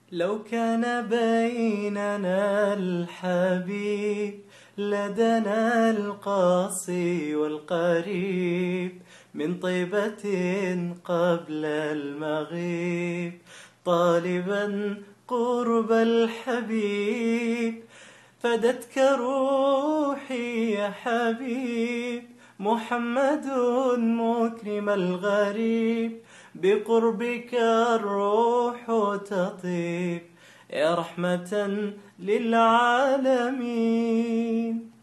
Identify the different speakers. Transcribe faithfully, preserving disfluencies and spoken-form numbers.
Speaker 1: لو كان بيننا الحبيب لدنا القاصي والقريب من طيبة قبل المغيب طالبا قرب الحبيب فدتك روحي يا حبيب محمد مكرم الغريب بقربك الروح تطيب يا رحمة للعالمين.